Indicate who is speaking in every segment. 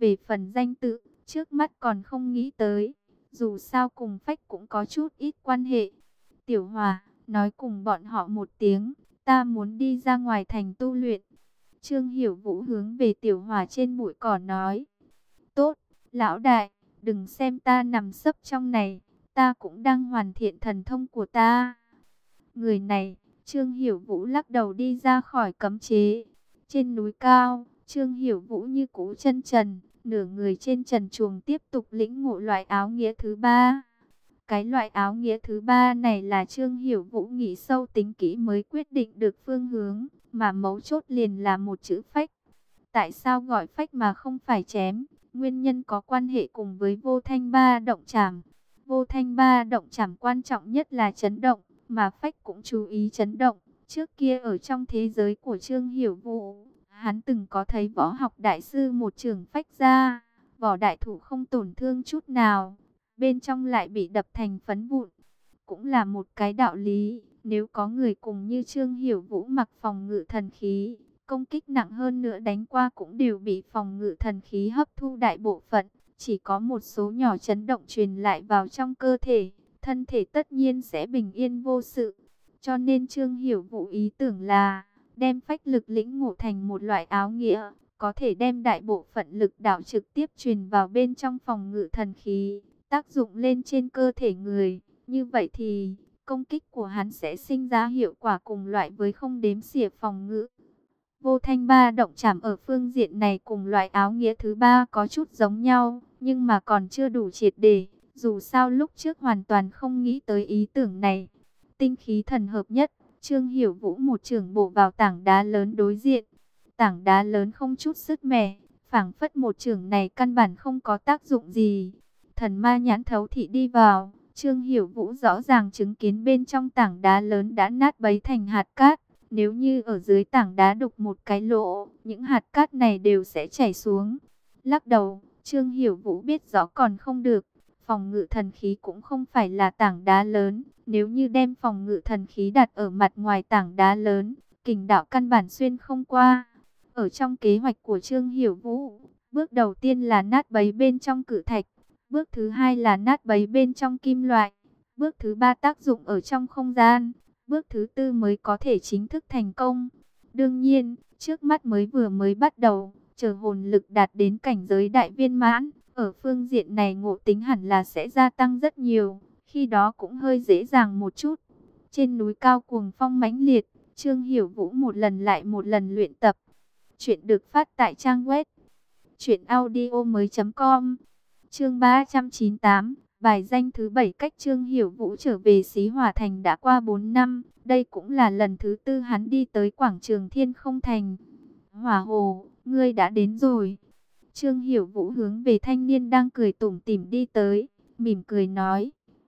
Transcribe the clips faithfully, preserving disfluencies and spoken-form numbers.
Speaker 1: Về phần danh tự, trước mắt còn không nghĩ tới. Dù sao cùng phách cũng có chút ít quan hệ. Tiểu Hòa, nói cùng bọn họ một tiếng, ta muốn đi ra ngoài thành tu luyện. Trương Hiểu Vũ hướng về Tiểu Hòa trên bụi cỏ nói. Tốt, lão đại, đừng xem ta nằm sấp trong này, ta cũng đang hoàn thiện thần thông của ta. Người này, Trương Hiểu Vũ lắc đầu đi ra khỏi cấm chế. Trên núi cao, Trương Hiểu Vũ như cũ chân trần, nửa người trên trần truồng tiếp tục lĩnh ngộ loại áo nghĩa thứ ba. Cái loại áo nghĩa thứ ba này là Trương Hiểu Vũ nghĩ sâu tính kỹ mới quyết định được phương hướng, mà mấu chốt liền là một chữ phách. Tại sao gọi phách mà không phải chém? Nguyên nhân có quan hệ cùng với vô thanh ba động chảm. Vô thanh ba động chảm quan trọng nhất là chấn động, mà phách cũng chú ý chấn động. Trước kia ở trong thế giới của Trương Hiểu Vũ, hắn từng có thấy võ học đại sư một trường phách ra, vỏ đại thủ không tổn thương chút nào, bên trong lại bị đập thành phấn vụn. Cũng là một cái đạo lý, nếu có người cùng như Trương Hiểu Vũ mặc phòng ngự thần khí, công kích nặng hơn nữa đánh qua cũng đều bị phòng ngự thần khí hấp thu đại bộ phận, chỉ có một số nhỏ chấn động truyền lại vào trong cơ thể, thân thể tất nhiên sẽ bình yên vô sự. Cho nên Trương Hiểu Vũ ý tưởng là đem phách lực lĩnh ngộ thành một loại áo nghĩa, có thể đem đại bộ phận lực đạo trực tiếp truyền vào bên trong phòng ngự thần khí, tác dụng lên trên cơ thể người. Như vậy thì công kích của hắn sẽ sinh ra hiệu quả cùng loại với không đếm xỉa phòng ngự. Vô thanh ba động chảm ở phương diện này cùng loại áo nghĩa thứ ba có chút giống nhau, nhưng mà còn chưa đủ triệt để. Dù sao lúc trước hoàn toàn không nghĩ tới ý tưởng này. Tinh khí thần hợp nhất, Trương Hiểu Vũ một chưởng bổ vào tảng đá lớn đối diện. Tảng đá lớn không chút sứt mẻ, phảng phất một chưởng này căn bản không có tác dụng gì. Thần ma nhãn thấu thị đi vào, Trương Hiểu Vũ rõ ràng chứng kiến bên trong tảng đá lớn đã nát bấy thành hạt cát. Nếu như ở dưới tảng đá đục một cái lỗ, những hạt cát này đều sẽ chảy xuống. Lắc đầu, Trương Hiểu Vũ biết rõ còn không được. Phòng ngự thần khí cũng không phải là tảng đá lớn. Nếu như đem phòng ngự thần khí đặt ở mặt ngoài tảng đá lớn, kình đạo căn bản xuyên không qua. Ở trong kế hoạch của Trương Hiểu Vũ, bước đầu tiên là nát bấy bên trong cự thạch. Bước thứ hai là nát bấy bên trong kim loại. Bước thứ ba tác dụng ở trong không gian. Bước thứ tư mới có thể chính thức thành công. Đương nhiên, trước mắt mới vừa mới bắt đầu, chờ hồn lực đạt đến cảnh giới đại viên mãn. Ở phương diện này ngộ tính hẳn là sẽ gia tăng rất nhiều. Khi đó cũng hơi dễ dàng một chút. Trên núi cao cuồng phong mãnh liệt, Trương Hiểu Vũ một lần lại một lần luyện tập. Chuyện được phát tại trang web truyện audio mới chấm com. Chương ba trăm chín mươi tám, bài danh thứ bảy. Cách Trương Hiểu Vũ trở về Xí Hỏa Thành đã qua bốn năm, đây cũng là lần thứ tư hắn đi tới quảng trường Thiên Không Thành. Hỏa Hồ, ngươi đã đến rồi. Trương Hiểu Vũ hướng về thanh niên đang cười tủm tỉm đi tới, mỉm cười nói.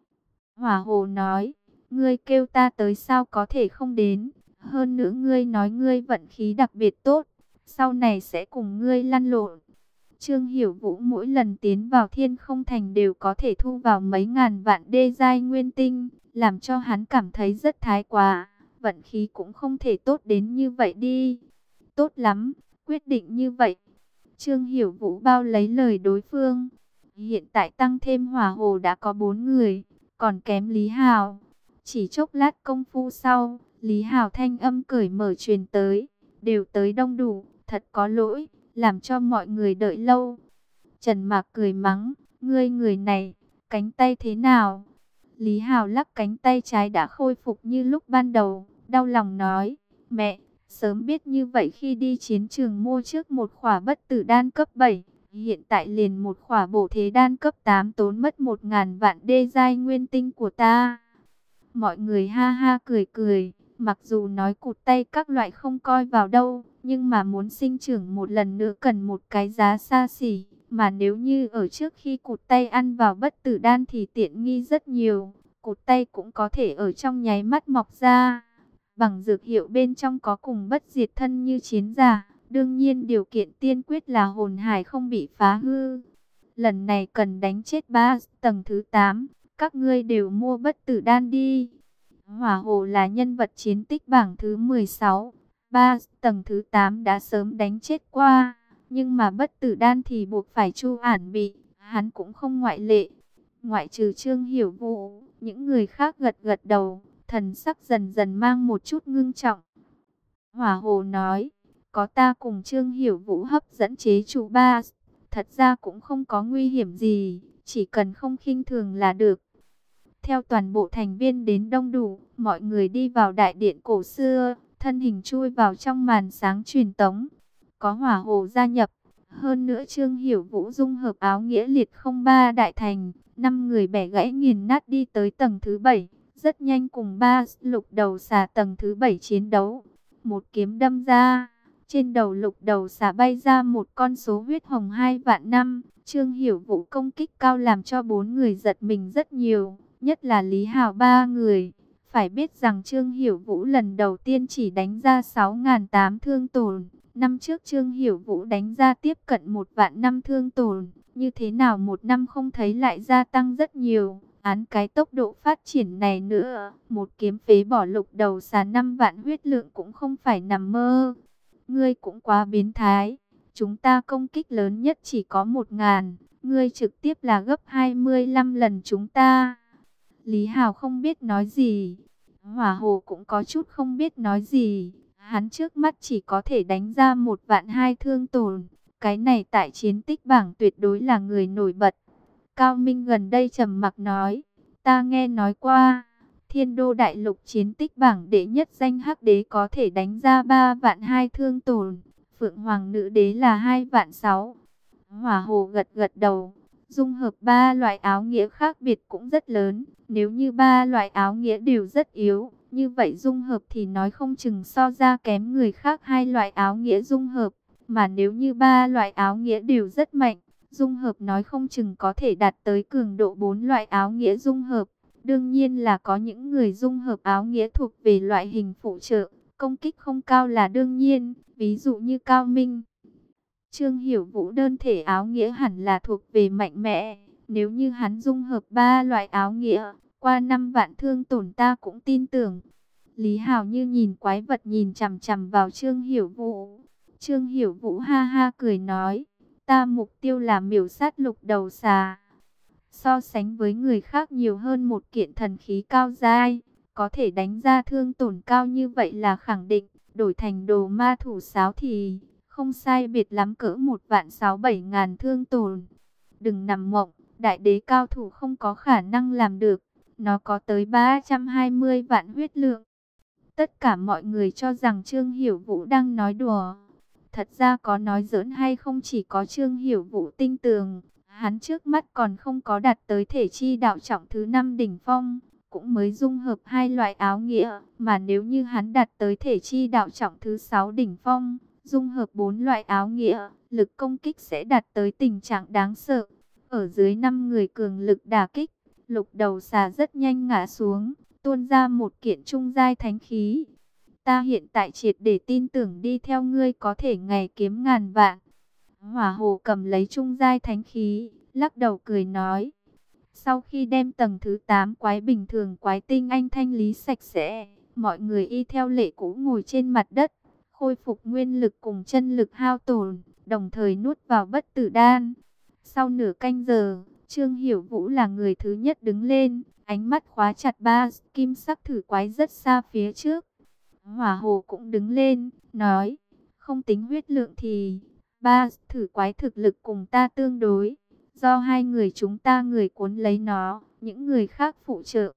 Speaker 1: Hỏa Hồ nói, ngươi kêu ta tới sao có thể không đến, hơn nữa ngươi nói ngươi vận khí đặc biệt tốt, sau này sẽ cùng ngươi lăn lộn. Trương Hiểu Vũ mỗi lần tiến vào Thiên Không Thành đều có thể thu vào mấy ngàn vạn đê giai nguyên tinh, làm cho hắn cảm thấy rất thái quá. Vận khí cũng không thể tốt đến như vậy đi. Tốt lắm, quyết định như vậy. Trương Hiểu Vũ bao lấy lời đối phương. Hiện tại tăng thêm Hỏa Hồ đã có bốn người, còn kém Lý Hào. Chỉ chốc lát công phu sau, Lý Hào thanh âm cởi mở truyền tới. Đều tới đông đủ, thật có lỗi, làm cho mọi người đợi lâu. Trần Mạc cười mắng, ngươi người này, cánh tay thế nào? Lý Hào lắc cánh tay trái đã khôi phục như lúc ban đầu, đau lòng nói, mẹ, sớm biết như vậy khi đi chiến trường mua trước một khỏa bất tử đan cấp bảy, hiện tại liền một khỏa bổ thế đan cấp tám tốn mất một ngàn vạn đê giai nguyên tinh của ta. Mọi người ha ha cười cười, mặc dù nói cụt tay các loại không coi vào đâu, nhưng mà muốn sinh trưởng một lần nữa cần một cái giá xa xỉ. Mà nếu như ở trước khi cụt tay ăn vào bất tử đan thì tiện nghi rất nhiều. Cụt tay cũng có thể ở trong nháy mắt mọc ra. Bằng dược hiệu bên trong có cùng bất diệt thân như chiến giả. Đương nhiên điều kiện tiên quyết là hồn hải không bị phá hư. Lần này cần đánh chết ba tầng thứ tám. Các ngươi đều mua bất tử đan đi. Hỏa Hồ là nhân vật chiến tích bảng thứ mười sáu. Ba tầng thứ tám đã sớm đánh chết qua. Nhưng mà bất tử đan thì buộc phải Chu Ản bị, hắn cũng không ngoại lệ. Ngoại trừ Trương Hiểu Vũ, những người khác gật gật đầu, thần sắc dần dần mang một chút ngưng trọng. Hỏa Hồ nói, có ta cùng Trương Hiểu Vũ hấp dẫn chế trụ ba, thật ra cũng không có nguy hiểm gì, chỉ cần không khinh thường là được. Theo toàn bộ thành viên đến đông đủ, mọi người đi vào đại điện cổ xưa, thân hình chui vào trong màn sáng truyền tống. Có Hỏa Hồ gia nhập, hơn nữa Trương Hiểu Vũ dung hợp áo nghĩa liệt không ba đại thành, năm người bẻ gãy nghiền nát đi tới tầng thứ bảy, rất nhanh cùng ba lục đầu xà tầng thứ bảy chiến đấu. Một kiếm đâm ra, trên đầu lục đầu xà bay ra một con số huyết hồng hai vạn năm. Trương Hiểu Vũ công kích cao làm cho bốn người giật mình rất nhiều, nhất là Lý Hào ba người. Phải biết rằng Trương Hiểu Vũ lần đầu tiên chỉ đánh ra sáu nghìn tám thương tổn. Năm trước Trương Hiểu Vũ đánh ra tiếp cận một vạn năm thương tổn. Như thế nào một năm không thấy lại gia tăng rất nhiều. Án cái tốc độ phát triển này nữa, một kiếm phế bỏ lục đầu xà năm vạn huyết lượng cũng không phải nằm mơ. Ngươi cũng quá biến thái. Chúng ta công kích lớn nhất chỉ có một ngàn. Ngươi trực tiếp là gấp hai mươi lăm lần chúng ta. Lý Hào không biết nói gì. Hỏa Hồ cũng có chút không biết nói gì. Hắn trước mắt chỉ có thể đánh ra một vạn hai thương tổn. Cái này tại chiến tích bảng tuyệt đối là người nổi bật. Cao Minh gần đây trầm mặc nói. Ta nghe nói qua. Thiên Đô Đại Lục chiến tích bảng đệ nhất danh Hắc Đế có thể đánh ra ba vạn hai thương tổn. Phượng Hoàng Nữ Đế là hai vạn sáu. Hỏa Hồ gật gật đầu. Dung hợp ba loại áo nghĩa khác biệt cũng rất lớn. Nếu như ba loại áo nghĩa đều rất yếu, như vậy dung hợp thì nói không chừng so ra kém người khác hai loại áo nghĩa dung hợp. Mà nếu như ba loại áo nghĩa đều rất mạnh, dung hợp nói không chừng có thể đạt tới cường độ bốn loại áo nghĩa dung hợp. Đương nhiên là có những người dung hợp áo nghĩa thuộc về loại hình phụ trợ, công kích không cao là đương nhiên, ví dụ như Cao Minh. Trương Hiểu Vũ đơn thể áo nghĩa hẳn là thuộc về mạnh mẽ, nếu như hắn dung hợp ba loại áo nghĩa, qua năm vạn thương tổn ta cũng tin tưởng. Lý Hào như nhìn quái vật nhìn chằm chằm vào Trương Hiểu Vũ. Trương Hiểu Vũ ha ha cười nói, ta mục tiêu là miểu sát lục đầu xà. So sánh với người khác nhiều hơn một kiện thần khí cao giai, có thể đánh ra thương tổn cao như vậy là khẳng định, đổi thành đồ ma thủ sáo thì không sai biệt lắm cỡ một vạn sáu bảy ngàn thương tổn. Đừng nằm mộng, đại đế cao thủ không có khả năng làm được, nó có tới ba trăm hai mươi vạn huyết lượng. Tất cả mọi người cho rằng Trương Hiểu Vũ đang nói đùa. Thật ra có nói giỡn hay không chỉ có Trương Hiểu Vũ tinh tường. Hắn trước mắt còn không có đạt tới thể chi đạo trọng thứ năm đỉnh phong, cũng mới dung hợp hai loại áo nghĩa, mà nếu như hắn đạt tới thể chi đạo trọng thứ sáu đỉnh phong, dung hợp bốn loại áo nghĩa, lực công kích sẽ đạt tới tình trạng đáng sợ. Ở dưới năm người cường lực đả kích, lục đầu xà rất nhanh ngã xuống, tuôn ra một kiện trung giai thánh khí. Ta hiện tại triệt để tin tưởng đi theo ngươi có thể ngày kiếm ngàn vạn. Hỏa Hồ cầm lấy trung giai thánh khí, lắc đầu cười nói. Sau khi đem tầng thứ tám quái bình thường quái tinh anh thanh lý sạch sẽ, mọi người y theo lệ cũ ngồi trên mặt đất, khôi phục nguyên lực cùng chân lực hao tổn, đồng thời nuốt vào bất tử đan. Sau nửa canh giờ, Trương Hiểu Vũ là người thứ nhất đứng lên, ánh mắt khóa chặt ba kim sắc thử quái rất xa phía trước. Hỏa Hồ cũng đứng lên, nói, không tính huyết lượng thì ba thử quái thực lực cùng ta tương đối, do hai người chúng ta người cuốn lấy nó, những người khác phụ trợ.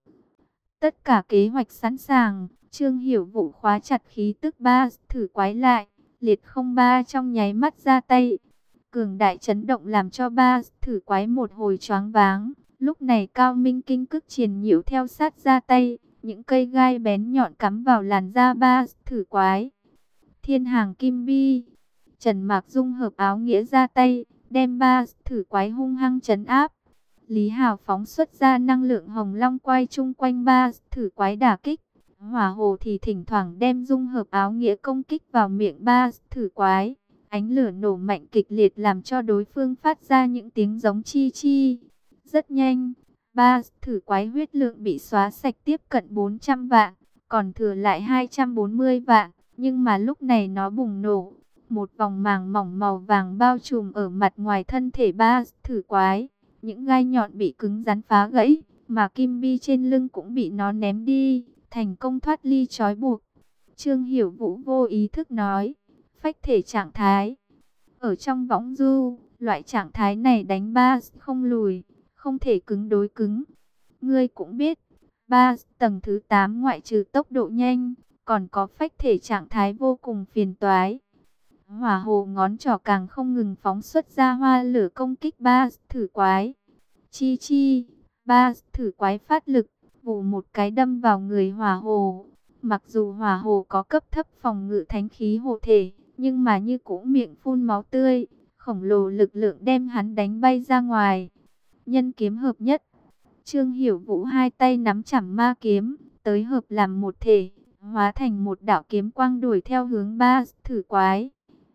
Speaker 1: Tất cả kế hoạch sẵn sàng, Trương Hiểu Vũ khóa chặt khí tức ba thử quái lại, liệt không ba trong nháy mắt ra tay. Cường đại chấn động làm cho ba thử quái một hồi choáng váng. Lúc này Cao Minh kinh cức triền nhiễu theo sát ra tay, những cây gai bén nhọn cắm vào làn da ba thử quái. Thiên hàng kim bi, Trần Mạc dung hợp áo nghĩa ra tay, đem ba thử quái hung hăng trấn áp. Lý Hào phóng xuất ra năng lượng hồng long quay chung quanh ba thử quái đả kích. Hỏa Hồ thì thỉnh thoảng đem dung hợp áo nghĩa công kích vào miệng ba thử quái. Ánh lửa nổ mạnh kịch liệt làm cho đối phương phát ra những tiếng giống chi chi. Rất nhanh, ba thử quái huyết lượng bị xóa sạch tiếp cận bốn trăm vạn, còn thừa lại hai trăm bốn mươi vạn. Nhưng mà lúc này nó bùng nổ. Một vòng màng mỏng màu vàng bao trùm ở mặt ngoài thân thể ba thử quái. Những gai nhọn bị cứng rắn phá gãy, mà kim bi trên lưng cũng bị nó ném đi, thành công thoát ly trói buộc. Trương Hiểu Vũ vô ý thức nói, phách thể trạng thái. Ở trong võng du, loại trạng thái này đánh ba không lùi, không thể cứng đối cứng. Ngươi cũng biết, ba tầng thứ tám ngoại trừ tốc độ nhanh, còn có phách thể trạng thái vô cùng phiền toái. Hỏa hồ ngón trỏ càng không ngừng phóng xuất ra hoa lửa công kích ba thử quái. Chi chi, ba thử quái phát lực, vù một cái đâm vào người hỏa hồ. Mặc dù hỏa hồ có cấp thấp phòng ngự thánh khí hộ thể, nhưng mà như cũng miệng phun máu tươi, khổng lồ lực lượng đem hắn đánh bay ra ngoài. Nhân kiếm hợp nhất, Trương Hiểu Vũ hai tay nắm chảm ma kiếm, tới hợp làm một thể, hóa thành một đạo kiếm quang đuổi theo hướng ba thử quái.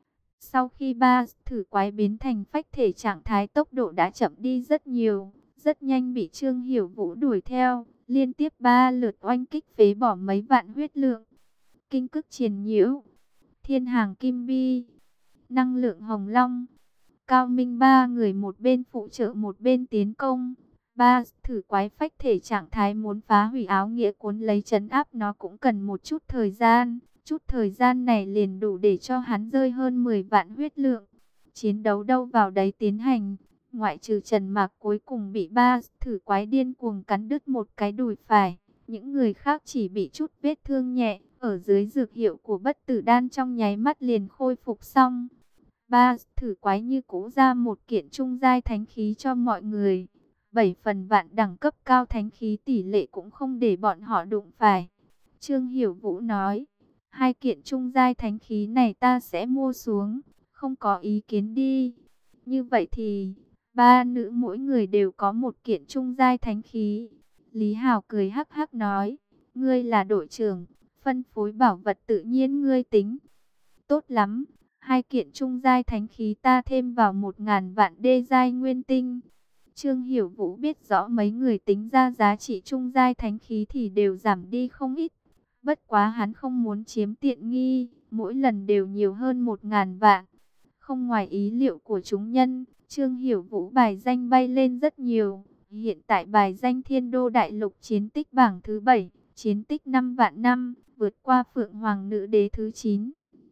Speaker 1: Sau khi ba thử quái biến thành phách thể trạng thái, tốc độ đã chậm đi rất nhiều, rất nhanh bị Trương Hiểu Vũ đuổi theo, liên tiếp ba lượt oanh kích phế bỏ mấy vạn huyết lượng. Kinh cức triền nhiễu, thiên hàng kim bi, năng lượng hồng long, Cao Minh ba người một bên phụ trợ một bên tiến công. Ba thử quái phách thể trạng thái muốn phá hủy áo nghĩa cuốn lấy trấn áp nó cũng cần một chút thời gian. Chút thời gian này liền đủ để cho hắn rơi hơn mười vạn huyết lượng. Chiến đấu đâu vào đấy tiến hành. Ngoại trừ Trần Mạc cuối cùng bị ba thử quái điên cuồng cắn đứt một cái đùi phải. Những người khác chỉ bị chút vết thương nhẹ. Ở dưới dược hiệu của bất tử đan trong nháy mắt liền khôi phục xong. Ba thử quái như cũ ra một kiện trung giai thánh khí cho mọi người. Bảy phần vạn đẳng cấp cao thánh khí tỷ lệ cũng không để bọn họ đụng phải. Trương Hiểu Vũ nói, hai kiện trung giai thánh khí này ta sẽ mua xuống, không có ý kiến đi. Như vậy thì, ba nữ mỗi người đều có một kiện trung giai thánh khí. Lý Hào cười hắc hắc nói, ngươi là đội trưởng, phân phối bảo vật tự nhiên ngươi tính. Tốt lắm, hai kiện trung giai thánh khí ta thêm vào một ngàn vạn đê giai nguyên tinh. Trương Hiểu Vũ biết rõ mấy người tính ra giá trị trung giai thánh khí thì đều giảm đi không ít. Bất quá hắn không muốn chiếm tiện nghi, mỗi lần đều nhiều hơn một ngàn vạn. Không ngoài ý liệu của chúng nhân, Trương Hiểu Vũ bài danh bay lên rất nhiều. Hiện tại bài danh Thiên Đô Đại Lục chiến tích bảng thứ bảy, chiến tích năm vạn năm, vượt qua Phượng Hoàng Nữ Đế thứ chín.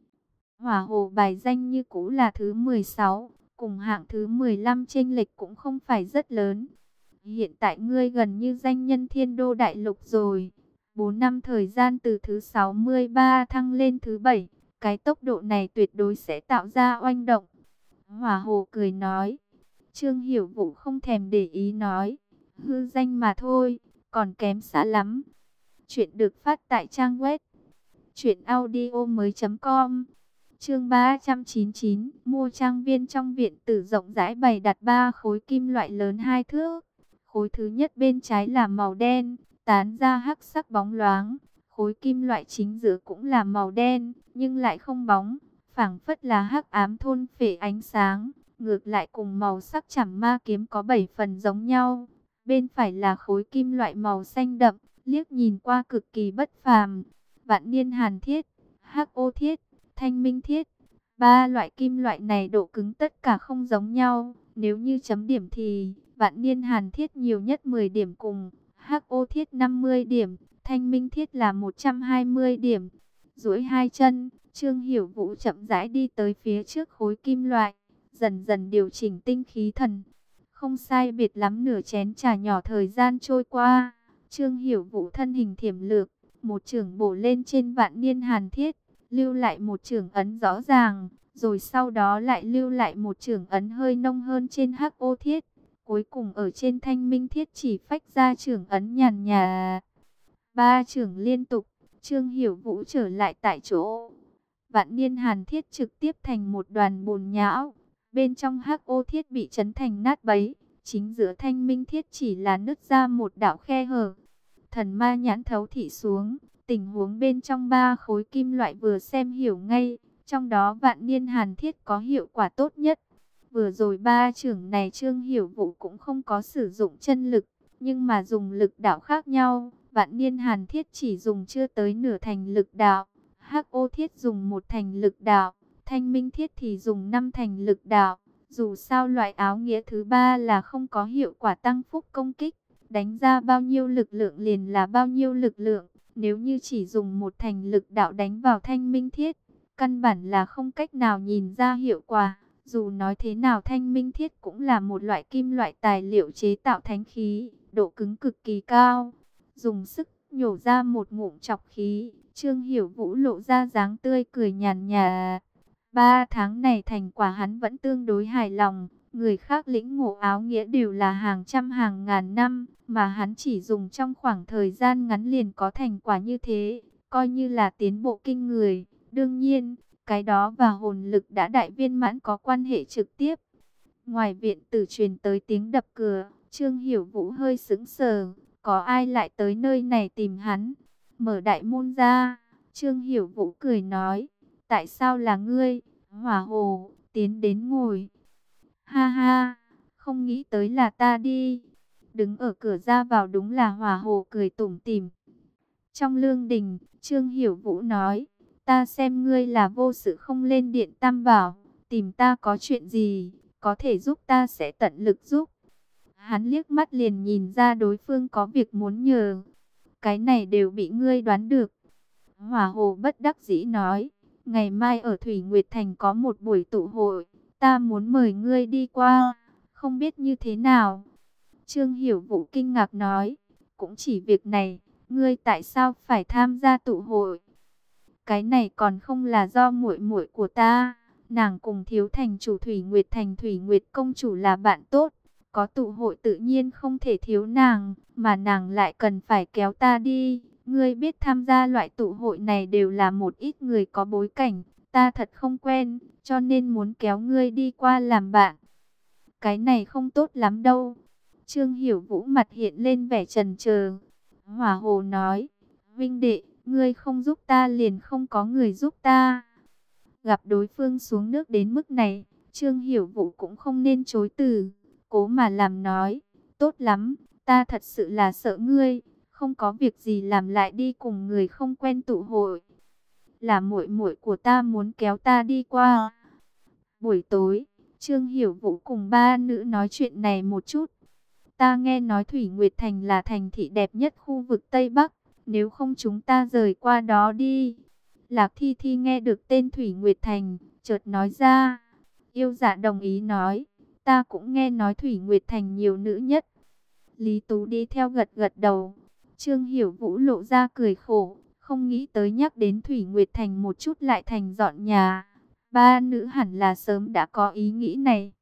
Speaker 1: Hỏa Hồ bài danh như cũ là thứ mười sáu, cùng hạng thứ mười lăm, chênh lệch cũng không phải rất lớn. Hiện tại ngươi gần như danh nhân Thiên Đô Đại Lục rồi. bốn năm thời gian từ thứ sáu mươi ba thăng lên thứ bảy, cái tốc độ này tuyệt đối sẽ tạo ra oanh động. Hỏa Hồ cười nói. Trương Hiểu Vũ không thèm để ý nói, hư danh mà thôi, còn kém xa lắm. Chuyện được phát tại trang web truyện audio mới.com. Chương ba trăm chín mươi chín, mua trang viên trong viện tử rộng rãi bày đặt ba khối kim loại lớn hai thước. Khối thứ nhất bên trái là màu đen, tán ra hắc sắc bóng loáng. Khối kim loại chính giữa cũng là màu đen, nhưng lại không bóng, phảng phất là hắc ám thôn phệ ánh sáng. Ngược lại cùng màu sắc chảm ma kiếm có bảy phần giống nhau. Bên phải là khối kim loại màu xanh đậm, liếc nhìn qua cực kỳ bất phàm. Vạn niên hàn thiết, hắc ô thiết, thanh minh thiết. Ba loại kim loại này độ cứng tất cả không giống nhau. Nếu như chấm điểm thì vạn niên hàn thiết nhiều nhất mười điểm cùng hắc ô thiết năm mươi điểm, thanh minh thiết là một trăm hai mươi điểm. Duỗi hai chân, Trương Hiểu Vũ chậm rãi đi tới phía trước khối kim loại, dần dần điều chỉnh tinh khí thần. Không sai biệt lắm nửa chén trà nhỏ thời gian trôi qua, Trương Hiểu Vũ thân hình thiểm lược, một chưởng bổ lên trên vạn niên hàn thiết, lưu lại một chưởng ấn rõ ràng, rồi sau đó lại lưu lại một chưởng ấn hơi nông hơn trên hắc ô thiết. Cuối cùng ở trên thanh minh thiết chỉ phách ra chưởng ấn nhàn nhà. Ba chưởng liên tục, Trương Hiểu Vũ trở lại tại chỗ. Vạn niên hàn thiết trực tiếp thành một đoàn bùn nhão. Bên trong hắc ô thiết bị chấn thành nát bấy. Chính giữa thanh minh thiết chỉ là nứt ra một đạo khe hở. Thần ma nhãn thấu thị xuống. Tình huống bên trong ba khối kim loại vừa xem hiểu ngay. Trong đó vạn niên hàn thiết có hiệu quả tốt nhất. Vừa rồi ba chưởng này Trương Hiểu Vũ cũng không có sử dụng chân lực, nhưng mà dùng lực đạo khác nhau. Vạn niên hàn thiết chỉ dùng chưa tới nửa thành lực đạo, hắc ô thiết dùng một thành lực đạo, Thanh Minh Thiết thì dùng năm thành lực đạo. Dù sao loại áo nghĩa thứ ba là không có hiệu quả tăng phúc công kích. Đánh ra bao nhiêu lực lượng liền là bao nhiêu lực lượng. Nếu như chỉ dùng một thành lực đạo đánh vào Thanh Minh Thiết, căn bản là không cách nào nhìn ra hiệu quả. Dù nói thế nào Thanh Minh Thiết cũng là một loại kim loại tài liệu chế tạo thánh khí, độ cứng cực kỳ cao. Dùng sức nhổ ra một ngụm chọc khí, Trương Hiểu Vũ lộ ra dáng tươi cười nhàn nhạt. Ba tháng này thành quả hắn vẫn tương đối hài lòng. Người khác lĩnh ngộ áo nghĩa đều là hàng trăm hàng ngàn năm, mà hắn chỉ dùng trong khoảng thời gian ngắn liền có thành quả như thế, coi như là tiến bộ kinh người. Đương nhiên, cái đó và hồn lực đã đại viên mãn có quan hệ trực tiếp. Ngoài viện tử truyền tới tiếng đập cửa, Trương Hiểu Vũ hơi sững sờ, có ai lại tới nơi này tìm hắn? Mở đại môn ra, Trương Hiểu Vũ cười nói, tại sao là ngươi? Hỏa Hồ, tiến đến ngồi. Ha ha, không nghĩ tới là ta đi. Đứng ở cửa ra vào đúng là Hỏa Hồ cười tủm tỉm. Trong lương đình, Trương Hiểu Vũ nói, ta xem ngươi là vô sự không lên điện Tam Bảo, tìm ta có chuyện gì, có thể giúp ta sẽ tận lực giúp. Hắn liếc mắt liền nhìn ra đối phương có việc muốn nhờ. Cái này đều bị ngươi đoán được. Hỏa Hồ bất đắc dĩ nói, ngày mai ở Thủy Nguyệt Thành có một buổi tụ hội, ta muốn mời ngươi đi qua, không biết như thế nào. Trương Hiểu Vũ kinh ngạc nói, cũng chỉ việc này, ngươi tại sao phải tham gia tụ hội? Cái này còn không là do muội muội của ta, nàng cùng thiếu thành chủ Thủy Nguyệt Thành Thủy Nguyệt công chủ là bạn tốt, có tụ hội tự nhiên không thể thiếu nàng, mà nàng lại cần phải kéo ta đi. Ngươi biết tham gia loại tụ hội này đều là một ít người có bối cảnh, ta thật không quen, cho nên muốn kéo ngươi đi qua làm bạn. Cái này không tốt lắm đâu. Trương Hiểu Vũ mặt hiện lên vẻ chần chờ. Hỏa Hồ nói, huynh đệ, ngươi không giúp ta liền không có người giúp ta. Gặp đối phương xuống nước đến mức này, Trương Hiểu Vũ cũng không nên chối từ, cố mà làm nói, tốt lắm, ta thật sự là sợ ngươi, không có việc gì làm lại đi cùng người không quen tụ hội. Là muội muội của ta muốn kéo ta đi qua. Buổi tối, Trương Hiểu Vũ cùng ba nữ nói chuyện này một chút. Ta nghe nói Thủy Nguyệt Thành là thành thị đẹp nhất khu vực Tây Bắc, nếu không chúng ta rời qua đó đi. Lạc Thi Thi nghe được tên Thủy Nguyệt Thành, chợt nói ra. Yêu Dạ đồng ý nói, ta cũng nghe nói Thủy Nguyệt Thành nhiều nữ nhất. Lý Tú đi theo gật gật đầu. Trương Hiểu Vũ lộ ra cười khổ, không nghĩ tới nhắc đến Thủy Nguyệt Thành một chút lại thành dọn nhà. Ba nữ hẳn là sớm đã có ý nghĩ này.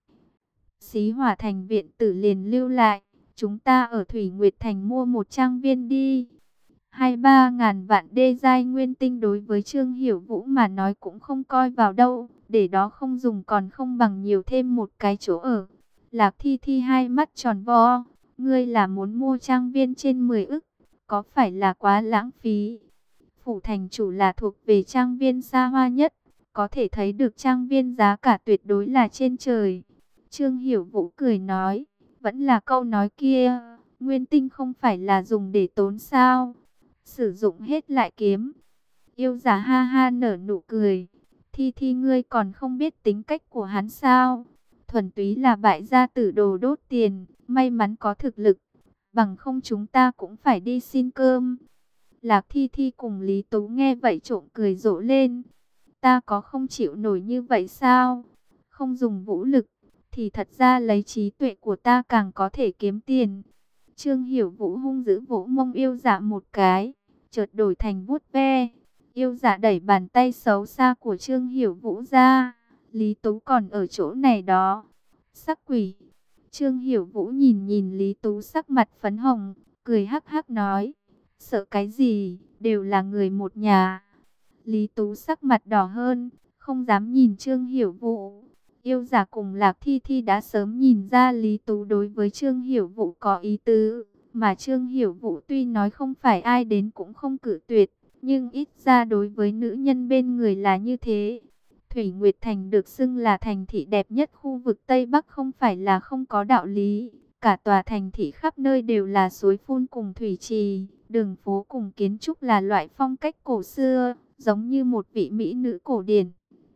Speaker 1: Xí Hỏa Thành viện tử liền lưu lại, chúng ta ở Thủy Nguyệt Thành mua một trang viên đi. Hai ba ngàn vạn đê giai nguyên tinh đối với Trương Hiểu Vũ mà nói cũng không coi vào đâu, để đó không dùng còn không bằng nhiều thêm một cái chỗ ở. Lạc Thi Thi hai mắt tròn vo, ngươi là muốn mua trang viên trên mười ức, có phải là quá lãng phí? Phủ thành chủ là thuộc về trang viên xa hoa nhất, có thể thấy được trang viên giá cả tuyệt đối là trên trời. Trương Hiểu Vũ cười nói, vẫn là câu nói kia, nguyên tinh không phải là dùng để tốn sao? Sử dụng hết lại kiếm. Yêu Giả ha ha nở nụ cười. Thi Thi ngươi còn không biết tính cách của hắn sao? Thuần túy là bại gia tử đồ đốt tiền, may mắn có thực lực, bằng không chúng ta cũng phải đi xin cơm. Lạc Thi Thi cùng Lý Tú nghe vậy trộm cười rộ lên. Ta có không chịu nổi như vậy sao? Không dùng vũ lực, thì thật ra lấy trí tuệ của ta càng có thể kiếm tiền. Trương Hiểu Vũ hung dữ vỗ mông Yêu Dạ một cái, chợt đổi thành vuốt ve. Yêu Dạ đẩy bàn tay xấu xa của Trương Hiểu Vũ ra. Lý Tú còn ở chỗ này đó. Sắc quỷ. Trương Hiểu Vũ nhìn nhìn Lý Tú sắc mặt phấn hồng, cười hắc hắc nói, sợ cái gì, đều là người một nhà. Lý Tú sắc mặt đỏ hơn, không dám nhìn Trương Hiểu Vũ. Yêu Giả cùng Lạc Thi Thi đã sớm nhìn ra Lý Tú đối với Trương Hiểu Vũ có ý tứ, mà Trương Hiểu Vũ tuy nói không phải ai đến cũng không cự tuyệt, nhưng ít ra đối với nữ nhân bên người là như thế. Thủy Nguyệt Thành được xưng là thành thị đẹp nhất khu vực Tây Bắc không phải là không có đạo lý. Cả tòa thành thị khắp nơi đều là suối phun cùng thủy trì, đường phố cùng kiến trúc là loại phong cách cổ xưa, giống như một vị mỹ nữ cổ điển.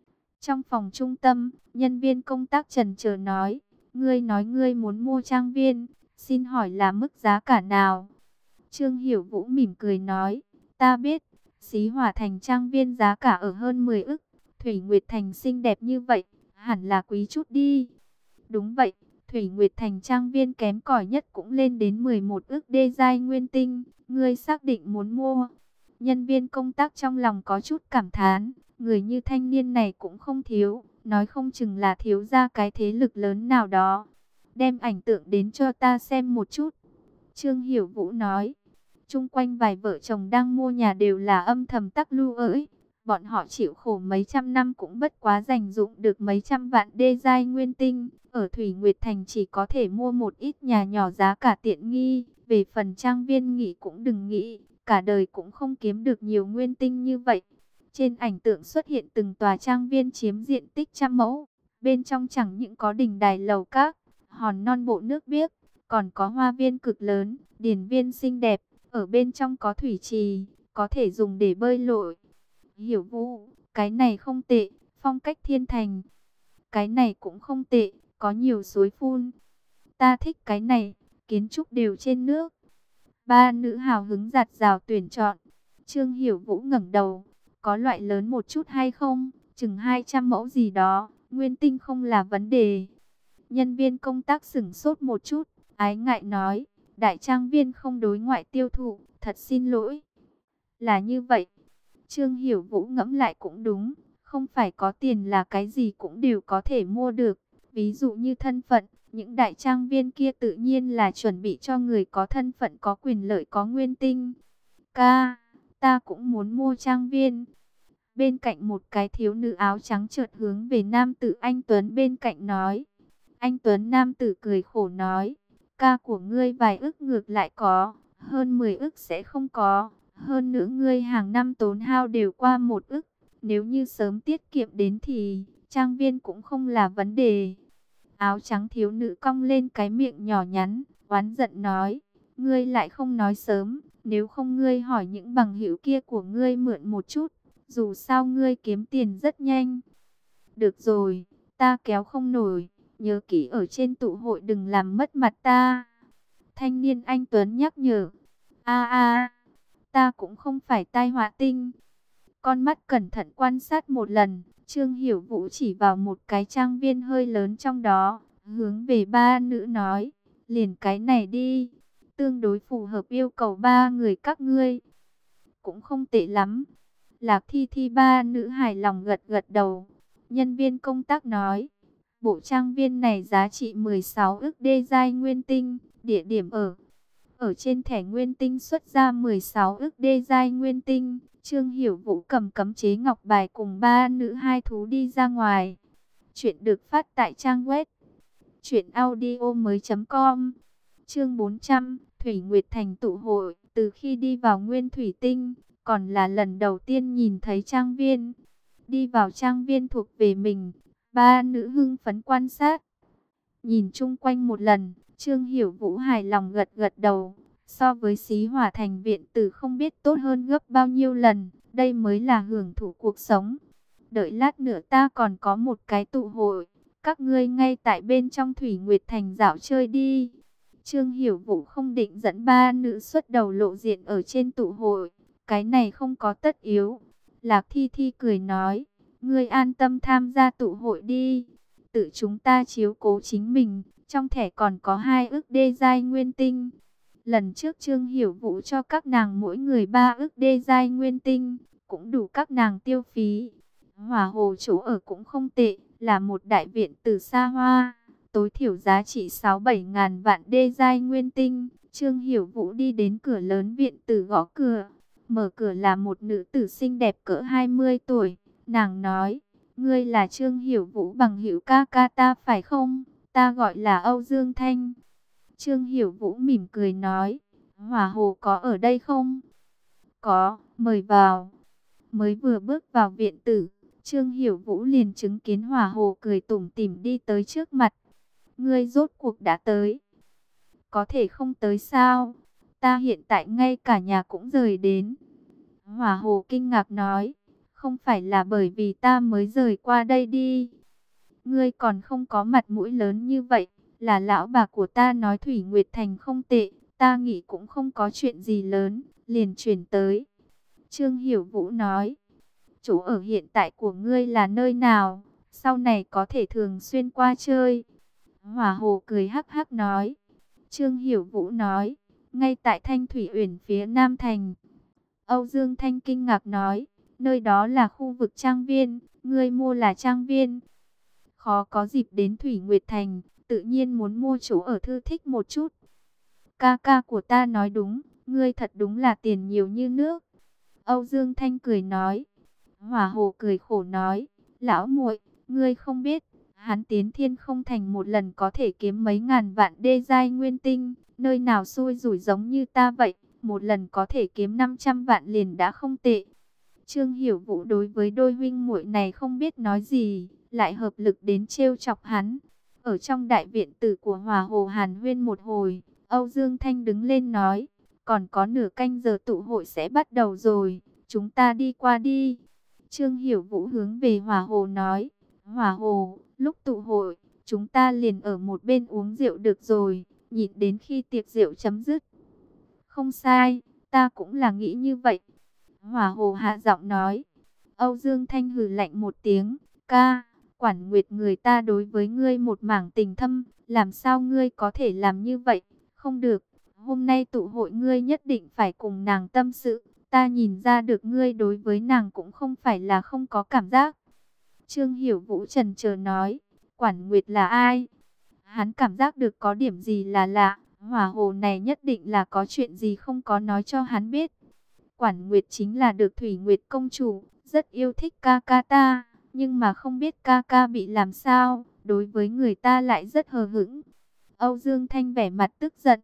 Speaker 1: Trong phòng trung tâm, nhân viên công tác trần chờ nói, ngươi nói ngươi muốn mua trang viên, xin hỏi là mức giá cả nào? Trương Hiểu Vũ mỉm cười nói, ta biết, Xí Hỏa Thành trang viên giá cả ở hơn mười ức, Thủy Nguyệt Thành xinh đẹp như vậy, hẳn là quý chút đi. Đúng vậy, Thủy Nguyệt Thành trang viên kém cỏi nhất cũng lên đến mười một ức đê giai nguyên tinh, ngươi xác định muốn mua. Nhân viên công tác trong lòng có chút cảm thán, người như thanh niên này cũng không thiếu, nói không chừng là thiếu ra cái thế lực lớn nào đó. Đem ảnh tượng đến cho ta xem một chút. Trương Hiểu Vũ nói, chung quanh vài vợ chồng đang mua nhà đều là âm thầm tắc lưu ỡi. Bọn họ chịu khổ mấy trăm năm cũng bất quá dành dụng được mấy trăm vạn đê giai nguyên tinh. Ở Thủy Nguyệt Thành chỉ có thể mua một ít nhà nhỏ giá cả tiện nghi. Về phần trang viên nghỉ cũng đừng nghĩ, cả đời cũng không kiếm được nhiều nguyên tinh như vậy. Trên ảnh tượng xuất hiện từng tòa trang viên chiếm diện tích trăm mẫu. Bên trong chẳng những có đình đài lầu các, hòn non bộ nước biếc, còn có hoa viên cực lớn, điển viên xinh đẹp. Ở bên trong có thủy trì, có thể dùng để bơi lội. Hiểu Vũ, cái này không tệ, phong cách thiên thành. Cái này cũng không tệ, có nhiều suối phun. Ta thích cái này, kiến trúc đều trên nước. Ba nữ hào hứng giặt rào tuyển chọn. Trương Hiểu Vũ ngẩng đầu, có loại lớn một chút hay không? Chừng hai trăm mẫu gì đó, nguyên tinh không là vấn đề. Nhân viên công tác sửng sốt một chút, ái ngại nói, đại trang viên không đối ngoại tiêu thụ, thật xin lỗi. Là như vậy. Trương Hiểu Vũ ngẫm lại cũng đúng, không phải có tiền là cái gì cũng đều có thể mua được. Ví dụ như thân phận, những đại trang viên kia tự nhiên là chuẩn bị cho người có thân phận, có quyền lợi, có nguyên tinh. Ca, ta cũng muốn mua trang viên. Bên cạnh một cái thiếu nữ áo trắng chợt hướng về nam tử anh Tuấn bên cạnh nói. Anh Tuấn nam tử cười khổ nói, ca của ngươi vài ức ngược lại có, hơn mười ức sẽ không có. Hơn nữa ngươi hàng năm tốn hao đều qua một ức, nếu như sớm tiết kiệm đến thì trang viên cũng không là vấn đề. Áo trắng thiếu nữ cong lên cái miệng nhỏ nhắn, oán giận nói, ngươi lại không nói sớm, nếu không ngươi hỏi những bằng hữu kia của ngươi mượn một chút, dù sao ngươi kiếm tiền rất nhanh. Được rồi, ta kéo không nổi, nhớ kỹ ở trên tụ hội đừng làm mất mặt ta. Thanh niên anh Tuấn nhắc nhở, a a ta cũng không phải tai họa tinh. Con mắt cẩn thận quan sát một lần, Trương Hiểu Vũ chỉ vào một cái trang viên hơi lớn trong đó, hướng về ba nữ nói, liền cái này đi, tương đối phù hợp yêu cầu ba người các ngươi. Cũng không tệ lắm. Lạc Thi Thi ba nữ hài lòng gật gật đầu. Nhân viên công tác nói, bộ trang viên này giá trị mười sáu ức đê giai nguyên tinh, địa điểm ở Ở trên thẻ nguyên tinh xuất ra mười sáu ức đê giai nguyên tinh. Trương Hiểu Vũ cầm cấm chế ngọc bài cùng ba nữ hai thú đi ra ngoài. Chuyện được phát tại trang web truyện audio mới chấm com. Chương bốn trăm, Thủy Nguyệt Thành tụ hội. Từ khi đi vào Nguyên Thủy Tinh, còn là lần đầu tiên nhìn thấy trang viên. Đi vào trang viên thuộc về mình, ba nữ hưng phấn quan sát. Nhìn chung quanh một lần, Trương Hiểu Vũ hài lòng gật gật đầu. So với Xí Hỏa Thành viện tử không biết tốt hơn gấp bao nhiêu lần. Đây mới là hưởng thụ cuộc sống. Đợi lát nữa ta còn có một cái tụ hội. Các ngươi ngay tại bên trong Thủy Nguyệt Thành dạo chơi đi. Trương Hiểu Vũ không định dẫn ba nữ xuất đầu lộ diện ở trên tụ hội. Cái này không có tất yếu. Lạc Thi Thi cười nói, ngươi an tâm tham gia tụ hội đi. Tự chúng ta chiếu cố chính mình. Trong thẻ còn có hai ức đê giai nguyên tinh. Lần trước Trương Hiểu Vũ cho các nàng mỗi người ba ức đê giai nguyên tinh, cũng đủ các nàng tiêu phí. Hỏa Hồ chỗ ở cũng không tệ, là một đại viện từ xa hoa, tối thiểu giá trị sáu bảy ngàn vạn đê giai nguyên tinh. Trương Hiểu Vũ đi đến cửa lớn viện tử gõ cửa. Mở cửa là một nữ tử xinh đẹp cỡ hai mươi tuổi. Nàng nói, ngươi là Trương Hiểu Vũ bằng hữu ca ca ta phải không? Ta gọi là Âu Dương Thanh. Trương Hiểu Vũ mỉm cười nói, Hỏa Hồ có ở đây không? Có, mời vào. Mới vừa bước vào viện tử, Trương Hiểu Vũ liền chứng kiến Hỏa Hồ cười tủm tỉm đi tới trước mặt. Ngươi rốt cuộc đã tới. Có thể không tới sao? Ta hiện tại ngay cả nhà cũng rời đến. Hỏa Hồ kinh ngạc nói, Không phải là bởi vì ta mới rời qua đây đi. Ngươi còn không có mặt mũi lớn như vậy. Là lão bà của ta nói Thủy Nguyệt Thành không tệ. Ta nghĩ cũng không có chuyện gì lớn. Liền chuyển tới. Trương Hiểu Vũ nói. Chỗ ở hiện tại của ngươi là nơi nào? Sau này có thể thường xuyên qua chơi. Hỏa Hồ cười hắc hắc nói. Trương Hiểu Vũ nói. Ngay tại Thanh Thủy Uyển phía Nam Thành. Âu Dương Thanh kinh ngạc nói. Nơi đó là khu vực trang viên. Ngươi mua là trang viên. Khó có dịp đến Thủy Nguyệt Thành. Tự nhiên muốn mua chỗ ở thư thích một chút. Ca ca của ta nói đúng. Ngươi thật đúng là tiền nhiều như nước. Âu Dương Thanh cười nói. Hỏa Hồ cười khổ nói. Lão muội, ngươi không biết. Hắn tiến Thiên Không Thành một lần có thể kiếm mấy ngàn vạn đê giai nguyên tinh. Nơi nào xui rủi giống như ta vậy. Một lần có thể kiếm năm trăm vạn liền đã không tệ. Trương Hiểu Vũ đối với đôi huynh muội này không biết nói gì. Lại hợp lực đến trêu chọc hắn. Ở trong đại viện tử của Hỏa Hồ hàn huyên một hồi. Âu Dương Thanh đứng lên nói. Còn có nửa canh giờ tụ hội sẽ bắt đầu rồi. Chúng ta đi qua đi. Trương Hiểu Vũ hướng về Hỏa Hồ nói. Hỏa Hồ, lúc tụ hội, chúng ta liền ở một bên uống rượu được rồi. Nhịn đến khi tiệc rượu chấm dứt. Không sai, ta cũng là nghĩ như vậy. Hỏa Hồ hạ giọng nói. Âu Dương Thanh hừ lạnh một tiếng. Ca, Quản Nguyệt người ta đối với ngươi một mảng tình thâm. Làm sao ngươi có thể làm như vậy? Không được, hôm nay tụ hội ngươi nhất định phải cùng nàng tâm sự. Ta nhìn ra được ngươi đối với nàng cũng không phải là không có cảm giác. Trương Hiểu Vũ trần chờ nói. Quản Nguyệt là ai? Hắn cảm giác được có điểm gì là lạ. Hỏa Hồ này nhất định là có chuyện gì không có nói cho hắn biết. Quản Nguyệt chính là được Thủy Nguyệt công chủ. Rất yêu thích ca ca ta. Nhưng mà không biết ca ca bị làm sao. Đối với người ta lại rất hờ hững. Âu Dương Thanh vẻ mặt tức giận.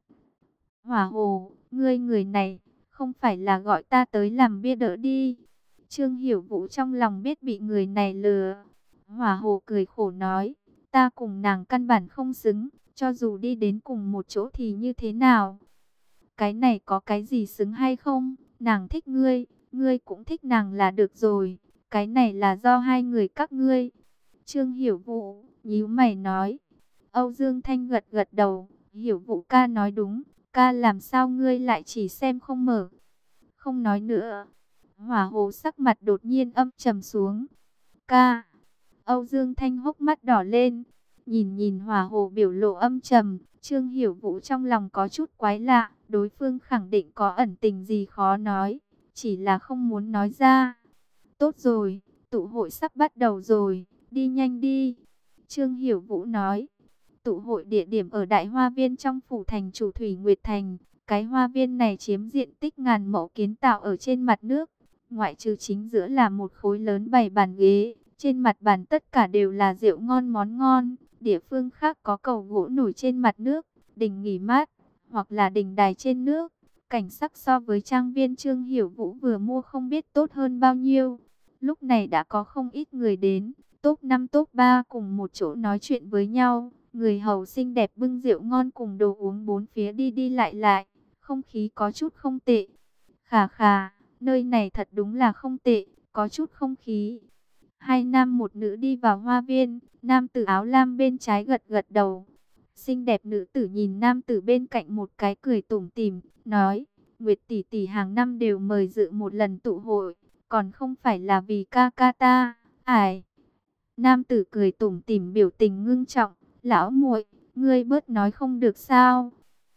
Speaker 1: Hỏa Hồ, ngươi người này, không phải là gọi ta tới làm bia đỡ đi. Trương Hiểu Vũ trong lòng biết bị người này lừa. Hỏa Hồ cười khổ nói, ta cùng nàng căn bản không xứng, cho dù đi đến cùng một chỗ thì như thế nào? Cái này có cái gì xứng hay không? Nàng thích ngươi, ngươi cũng thích nàng là được rồi. Cái này là do hai người các ngươi. Trương Hiểu Vũ, nhíu mày nói. Âu Dương Thanh gật gật đầu, Hiểu Vũ ca nói đúng. Ca làm sao ngươi lại chỉ xem không mở? Không nói nữa. Hỏa Hồ sắc mặt đột nhiên âm trầm xuống. Ca. Âu Dương Thanh hốc mắt đỏ lên. Nhìn nhìn Hỏa Hồ biểu lộ âm trầm. Trương Hiểu Vũ trong lòng có chút quái lạ. Đối phương khẳng định có ẩn tình gì khó nói. Chỉ là không muốn nói ra. Tốt rồi. Tụ hội sắp bắt đầu rồi. Đi nhanh đi. Trương Hiểu Vũ nói. Tụ hội địa điểm ở Đại Hoa Viên trong phủ thành chủ Thủy Nguyệt Thành. Cái hoa viên này chiếm diện tích ngàn mẫu kiến tạo ở trên mặt nước. Ngoại trừ chính giữa là một khối lớn bày bàn ghế. Trên mặt bàn tất cả đều là rượu ngon món ngon. Địa phương khác có cầu gỗ nổi trên mặt nước, đình nghỉ mát, hoặc là đình đài trên nước. Cảnh sắc so với trang viên Trương Hiểu Vũ vừa mua không biết tốt hơn bao nhiêu. Lúc này đã có không ít người đến. Top năm top ba cùng một chỗ nói chuyện với nhau. Người hầu xinh đẹp bưng rượu ngon cùng đồ uống bốn phía đi đi lại lại. Không khí có chút không tệ. Khà khà, nơi này thật đúng là không tệ, có chút không khí. Hai nam một nữ đi vào hoa viên. Nam tử áo lam bên trái gật gật đầu. Xinh đẹp nữ tử nhìn nam tử bên cạnh một cái cười tủm tỉm, nói. Nguyệt tỷ tỷ hàng năm đều mời dự một lần tụ hội. Còn không phải là vì ca ca ta. Ải. Nam tử cười tủm tỉm biểu tình ngưng trọng. Lão muội, ngươi bớt nói không được sao?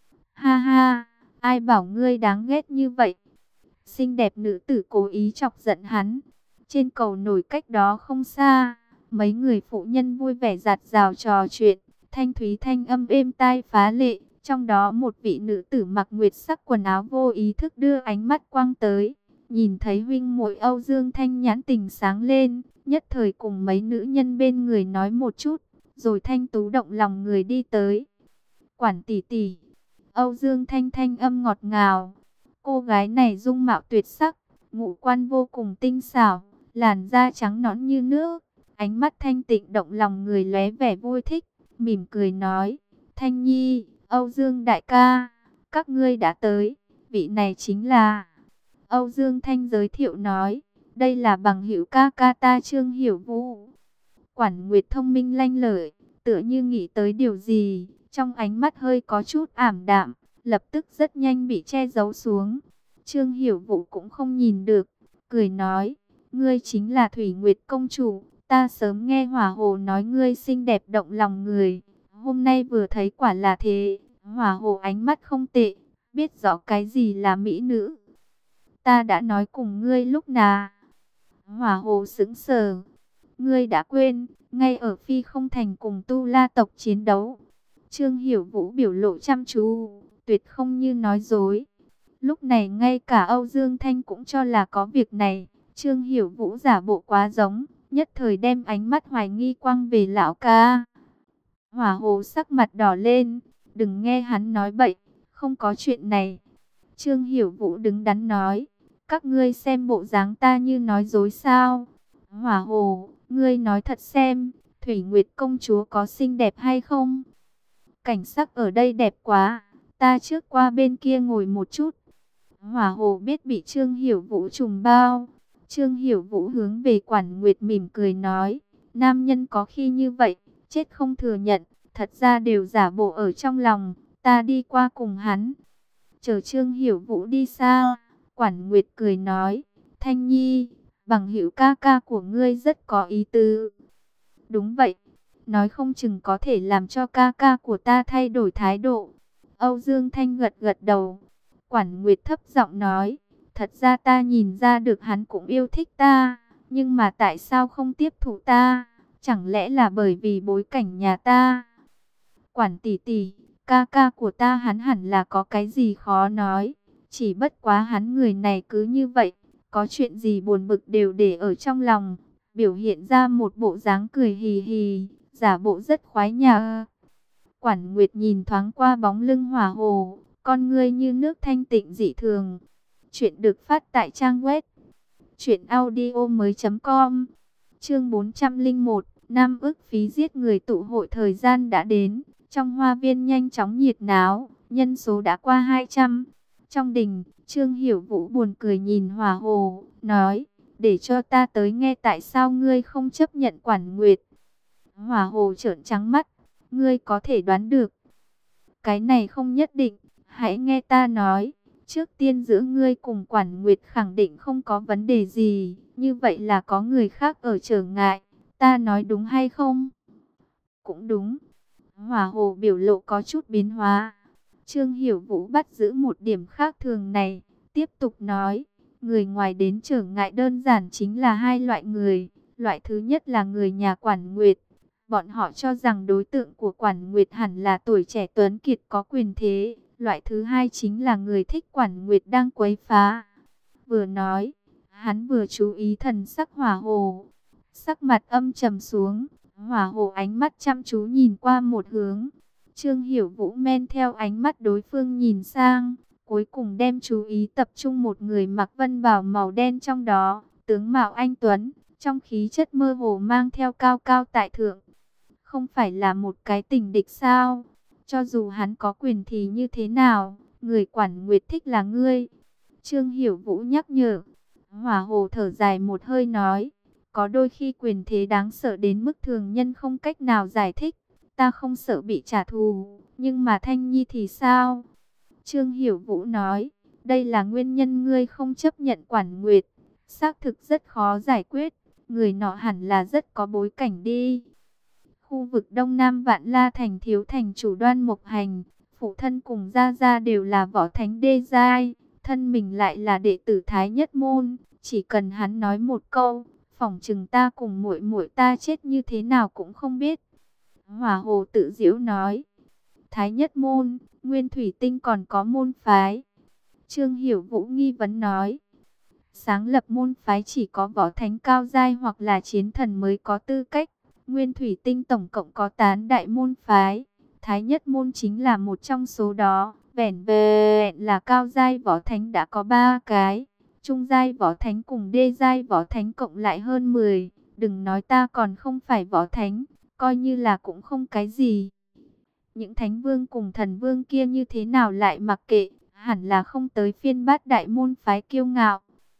Speaker 1: Ha ha, ai bảo ngươi đáng ghét như vậy? Xinh đẹp nữ tử cố ý chọc giận hắn. Trên cầu nổi cách đó không xa, mấy người phụ nhân vui vẻ giặt rào trò chuyện. Thanh thúy thanh âm êm tai phá lệ. Trong đó một vị nữ tử mặc nguyệt sắc quần áo vô ý thức đưa ánh mắt quang tới. Nhìn thấy huynh muội Âu Dương Thanh nhãn tình sáng lên. Nhất thời cùng mấy nữ nhân bên người nói một chút. Rồi Thanh tú động lòng người đi tới. Quản tỷ tỷ. Âu Dương Thanh thanh âm ngọt ngào. Cô gái này dung mạo tuyệt sắc. Ngũ quan vô cùng tinh xảo. Làn da trắng nõn như nước. Ánh mắt thanh tịnh động lòng người lóe vẻ vui thích. Mỉm cười nói. Thanh Nhi, Âu Dương đại ca. Các ngươi đã tới. Vị này chính là... Âu Dương Thanh giới thiệu nói. đây là bằng hữu ca ca ta Trương Hiểu Vũ. Quản Nguyệt thông minh lanh lợi, tựa như nghĩ tới điều gì, trong ánh mắt hơi có chút ảm đạm, lập tức rất nhanh bị che giấu xuống. Trương Hiểu Vũ cũng không nhìn được, cười nói, ngươi chính là Thủy Nguyệt công chủ, ta sớm nghe Hỏa Hồ nói ngươi xinh đẹp động lòng người, hôm nay vừa thấy quả là thế. Hỏa Hồ ánh mắt không tệ, biết rõ cái gì là mỹ nữ. Ta đã nói cùng ngươi lúc nào? Hỏa Hồ sững sờ, ngươi đã quên, ngay ở Phi Không Thành cùng Tu La tộc chiến đấu. Trương Hiểu Vũ biểu lộ chăm chú, tuyệt không như nói dối. Lúc này ngay cả Âu Dương Thanh cũng cho là có việc này. Trương Hiểu Vũ giả bộ quá giống, nhất thời đem ánh mắt hoài nghi quăng về lão ca. Hỏa Hồ sắc mặt đỏ lên, đừng nghe hắn nói bậy, không có chuyện này. Trương Hiểu Vũ đứng đắn nói, các ngươi xem bộ dáng ta như nói dối sao? Hỏa Hồ, ngươi nói thật xem, Thủy Nguyệt công chúa có xinh đẹp hay không? Cảnh sắc ở đây đẹp quá, ta trước qua bên kia ngồi một chút. Hỏa Hồ biết bị Trương Hiểu Vũ trùng bao. Trương Hiểu Vũ hướng về Quản Nguyệt mỉm cười nói, nam nhân có khi như vậy, chết không thừa nhận, thật ra đều giả bộ ở trong lòng, ta đi qua cùng hắn. Chờ Trương Hiểu Vũ đi xa, Quản Nguyệt cười nói, Thanh Nhi, bằng hữu ca ca của ngươi rất có ý tứ. Đúng vậy, nói không chừng có thể làm cho ca ca của ta thay đổi thái độ. Âu Dương Thanh gật gật đầu. Quản Nguyệt thấp giọng nói, thật ra ta nhìn ra được hắn cũng yêu thích ta, nhưng mà tại sao không tiếp thụ ta? Chẳng lẽ là bởi vì bối cảnh nhà ta? Quản tỷ tỷ, ca ca của ta hắn hẳn là có cái gì khó nói, chỉ bất quá hắn người này cứ như vậy, có chuyện gì buồn bực đều để ở trong lòng, biểu hiện ra một bộ dáng cười hì hì, giả bộ rất khoái nhà. Quản Nguyệt nhìn thoáng qua bóng lưng Hỏa Hồ, con ngươi như nước thanh tịnh dị thường. Chuyện được phát tại trang web truyện audio mới chấm com. Chương bốn trăm lẻ một, năm ức phí giết người tụ hội thời gian đã đến. Trong hoa viên nhanh chóng nhiệt náo, nhân số đã qua hai trăm. Trong đình, Trương Hiểu Vũ buồn cười nhìn Hỏa Hồ, nói, để cho ta tới nghe tại sao ngươi không chấp nhận Quản Nguyệt. Hỏa Hồ trợn trắng mắt, ngươi có thể đoán được. Cái này không nhất định, hãy nghe ta nói. Trước tiên giữa ngươi cùng Quản Nguyệt khẳng định không có vấn đề gì, như vậy là có người khác ở trở ngại, ta nói đúng hay không? Cũng đúng. Hỏa Hồ biểu lộ có chút biến hóa. Trương Hiểu Vũ bắt giữ một điểm khác thường này, tiếp tục nói, người ngoài đến trở ngại đơn giản chính là hai loại người. Loại thứ nhất là người nhà Quản Nguyệt. Bọn họ cho rằng đối tượng của Quản Nguyệt hẳn là tuổi trẻ tuấn kiệt có quyền thế. Loại thứ hai chính là người thích Quản Nguyệt đang quấy phá. Vừa nói, hắn vừa chú ý thần sắc Hỏa Hồ. Sắc mặt âm trầm xuống, Hỏa Hồ ánh mắt chăm chú nhìn qua một hướng. Trương Hiểu Vũ men theo ánh mắt đối phương nhìn sang, cuối cùng đem chú ý tập trung một người mặc vân bào màu đen trong đó, tướng mạo anh tuấn, trong khí chất mơ hồ mang theo cao cao tại thượng. Không phải là một cái tình địch sao? Cho dù hắn có quyền thì như thế nào, người Quản Nguyệt thích là ngươi. Trương Hiểu Vũ nhắc nhở. Hỏa Hồ thở dài một hơi nói, có đôi khi quyền thế đáng sợ đến mức thường nhân không cách nào giải thích. Ta không sợ bị trả thù, nhưng mà Thanh Nhi thì sao? Trương Hiểu Vũ nói, đây là nguyên nhân ngươi không chấp nhận Quản Nguyệt. Xác thực rất khó giải quyết, người nọ hẳn là rất có bối cảnh đi. Khu vực Đông Nam Vạn La Thành thiếu thành chủ Đoan Mộc Hành, phụ thân cùng gia gia đều là võ thánh đê giai, thân mình lại là đệ tử Thái Nhất Môn, chỉ cần hắn nói một câu, phỏng chừng ta cùng muội muội ta chết như thế nào cũng không biết. Hỏa Hồ tự giễu nói, Thái Nhất Môn, Nguyên Thủy Tinh còn có môn phái. Trương Hiểu Vũ nghi vấn nói, sáng lập môn phái chỉ có võ thánh cao giai hoặc là chiến thần mới có tư cách. Nguyên Thủy Tinh tổng cộng có tám đại môn phái, Thái Nhất Môn chính là một trong số đó. Vẻn vẹn là cao giai võ thánh đã có ba cái, trung giai võ thánh cùng đê giai võ thánh cộng lại hơn mười. Đừng nói ta còn không phải võ thánh, coi như là cũng không cái gì. Những thánh vương cùng thần vương kia như thế nào lại mặc kệ, hẳn là không tới phiên bát đại môn phái kiêu ngạo.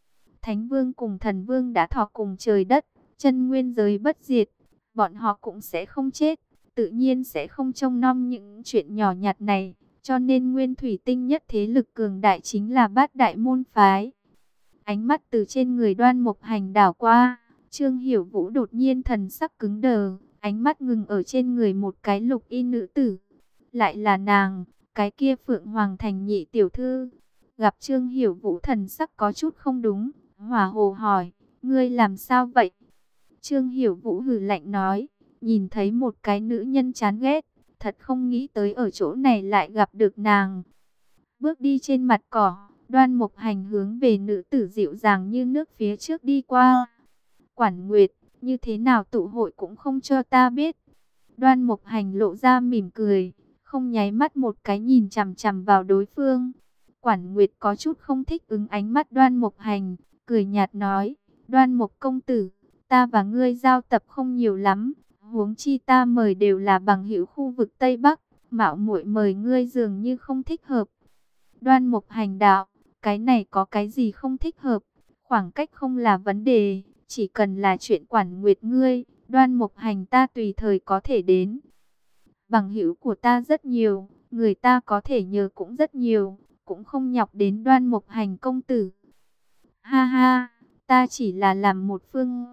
Speaker 1: Thánh Vương cùng Thần Vương đã thọ cùng trời đất, chân nguyên giới bất diệt, bọn họ cũng sẽ không chết, tự nhiên sẽ không trông nom những chuyện nhỏ nhặt này, cho nên Nguyên Thủy Tinh nhất thế lực cường đại chính là Bát Đại môn phái. Ánh mắt từ trên người Đoan Mục Hành đảo qua, Trương Hiểu Vũ đột nhiên thần sắc cứng đờ, ánh mắt ngừng ở trên người một cái lục y nữ tử. Lại là nàng, cái kia Phượng Hoàng Thành nhị tiểu thư. Gặp Trương Hiểu Vũ thần sắc có chút không đúng, Hỏa Hồ hỏi, ngươi làm sao vậy? Trương Hiểu Vũ hừ lạnh nói, nhìn thấy một cái nữ nhân chán ghét, thật không nghĩ tới ở chỗ này lại gặp được nàng. Bước đi trên mặt cỏ, Đoan Mục Hành hướng về nữ tử dịu dàng như nước phía trước đi qua. Quản Nguyệt, như thế nào tụ hội cũng không cho ta biết. Đoan Mục Hành lộ ra mỉm cười, không nháy mắt một cái nhìn chằm chằm vào đối phương. Quản Nguyệt có chút không thích ứng ánh mắt Đoan Mục Hành, cười nhạt nói, Đoan Mục công tử, ta và ngươi giao tập không nhiều lắm, huống chi ta mời đều là bằng hữu khu vực Tây Bắc, mạo muội mời ngươi dường như không thích hợp. Đoan Mục Hành đạo, cái này có cái gì không thích hợp, khoảng cách không là vấn đề, chỉ cần là chuyện Quản Nguyệt ngươi, Đoan Mục Hành ta tùy thời có thể đến. Bằng hữu của ta rất nhiều, người ta có thể nhờ cũng rất nhiều, cũng không nhọc đến Đoan Mục Hành công tử. Ha ha, ta chỉ là làm một phương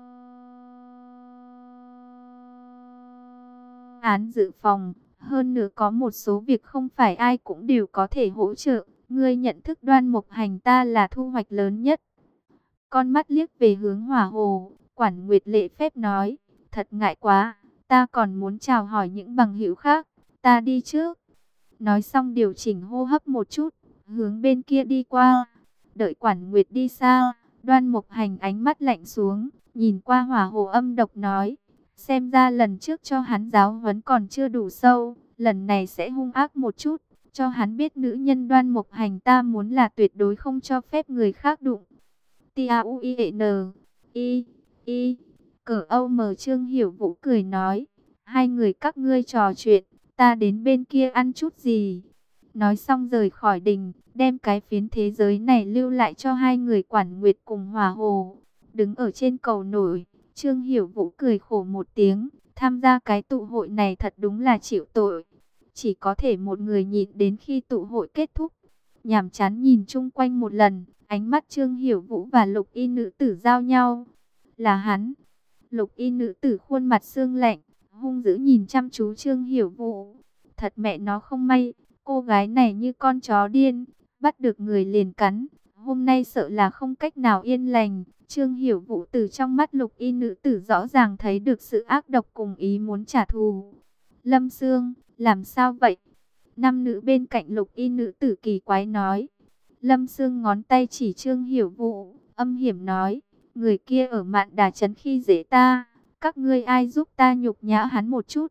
Speaker 1: án dự phòng, hơn nữa có một số việc không phải ai cũng đều có thể hỗ trợ, ngươi nhận thức Đoan Mục Hành ta là thu hoạch lớn nhất. Con mắt liếc về hướng Hỏa Hồ, Quản Nguyệt lễ phép nói, thật ngại quá, ta còn muốn chào hỏi những bằng hữu khác, ta đi trước. Nói xong điều chỉnh hô hấp một chút, hướng bên kia đi qua. Đợi Quản Nguyệt đi xa, Đoan Mục Hành ánh mắt lạnh xuống, nhìn qua Hỏa Hồ âm độc nói, xem ra lần trước cho hắn giáo huấn còn chưa đủ sâu, lần này sẽ hung ác một chút, cho hắn biết nữ nhân Đoan Mục Hành ta muốn là tuyệt đối không cho phép người khác đụng. T A U I E N I I Cờ Âu mờ Trương Hiểu Vũ cười nói, hai người các ngươi trò chuyện, ta đến bên kia ăn chút gì. Nói xong rời khỏi đình, đem cái phiến thế giới này lưu lại cho hai người Quản Nguyệt cùng Hỏa Hồ. Đứng ở trên cầu nổi, Trương Hiểu Vũ cười khổ một tiếng, tham gia cái tụ hội này thật đúng là chịu tội. Chỉ có thể một người nhịn đến khi tụ hội kết thúc. Nhàm chán nhìn chung quanh một lần, ánh mắt Trương Hiểu Vũ và lục y nữ tử giao nhau. Là hắn. Lục y nữ tử khuôn mặt sương lạnh, hung dữ nhìn chăm chú Trương Hiểu Vũ. Thật mẹ nó không may, cô gái này như con chó điên, bắt được người liền cắn. Hôm nay sợ là không cách nào yên lành. Trương Hiểu Vũ từ trong mắt lục y nữ tử rõ ràng thấy được sự ác độc cùng ý muốn trả thù. Lâm Sương, làm sao vậy? Nam nữ bên cạnh lục y nữ tử kỳ quái nói. Lâm Sương ngón tay chỉ Trương Hiểu Vũ, âm hiểm nói, người kia ở Mạn Đà Trấn khi dễ ta, các ngươi ai giúp ta nhục nhã hắn một chút?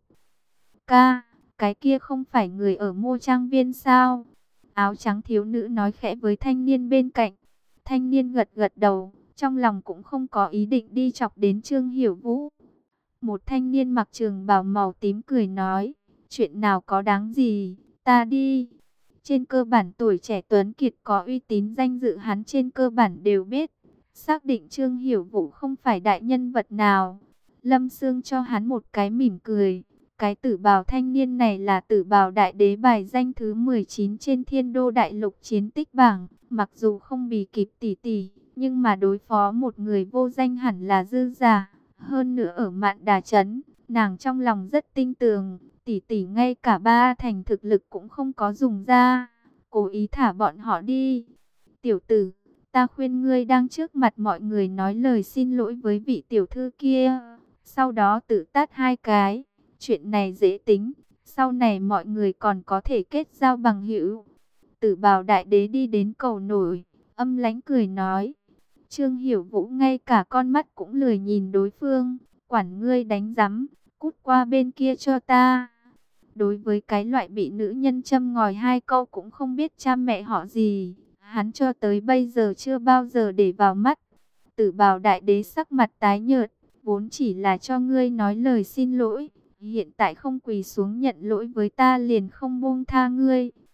Speaker 1: Ca, cái kia không phải người ở Mô Trang Viên sao? Áo trắng thiếu nữ nói khẽ với thanh niên bên cạnh. Thanh niên gật gật đầu, trong lòng cũng không có ý định đi chọc đến Trương Hiểu Vũ. Một thanh niên mặc trường bào màu tím cười nói, chuyện nào có đáng gì, ta đi. Trên cơ bản tuổi trẻ tuấn kiệt có uy tín danh dự hắn trên cơ bản đều biết. Xác định Trương Hiểu Vũ không phải đại nhân vật nào. Lâm Sương cho hắn một cái mỉm cười. Cái tử bào thanh niên này là tử bào đại đế bài danh thứ mười chín trên Thiên Đô Đại Lục chiến tích bảng. Mặc dù không bì kịp tỷ tỷ, nhưng mà đối phó một người vô danh hẳn là dư giả. Hơn nữa ở Mạn Đà Trấn, nàng trong lòng rất tinh tường. Tỷ tỷ ngay cả ba thành thực lực cũng không có dùng ra, cố ý thả bọn họ đi. Tiểu tử, ta khuyên ngươi đang trước mặt mọi người nói lời xin lỗi với vị tiểu thư kia, sau đó tự tát hai cái. Chuyện này dễ tính, sau này mọi người còn có thể kết giao bằng hữu. Tử bào đại đế đi đến cầu nổi, âm lãnh cười nói. Trương Hiểu Vũ ngay cả con mắt cũng lười nhìn đối phương, quản ngươi đánh rắm, cút qua bên kia cho ta. Đối với cái loại bị nữ nhân châm ngòi hai câu cũng không biết cha mẹ họ gì, hắn cho tới bây giờ chưa bao giờ để vào mắt. Tử bào đại đế sắc mặt tái nhợt, vốn chỉ là cho ngươi nói lời xin lỗi, hiện tại không quỳ xuống nhận lỗi với ta liền không buông tha ngươi.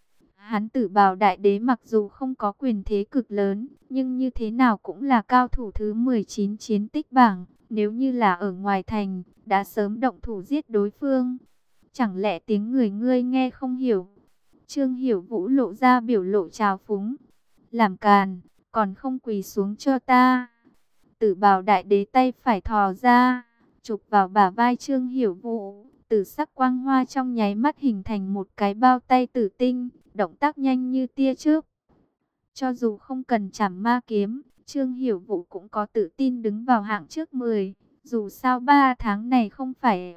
Speaker 1: Hắn Tử Bào Đại Đế mặc dù không có quyền thế cực lớn, nhưng như thế nào cũng là cao thủ thứ mười chín chiến tích bảng. Nếu như là ở ngoài thành, đã sớm động thủ giết đối phương. Chẳng lẽ tiếng người ngươi nghe không hiểu? Trương Hiểu Vũ lộ ra biểu lộ trào phúng. Làm càn, còn không quỳ xuống cho ta. Tử Bào Đại Đế tay phải thò ra, chụp vào bả vai Trương Hiểu Vũ. Tử sắc quang hoa trong nháy mắt hình thành một cái bao tay tử tinh, động tác nhanh như tia chớp. Cho dù không cần chảm ma kiếm, Trương Hiểu Vũ cũng có tự tin đứng vào hạng trước mười. Dù sao ba tháng này không phải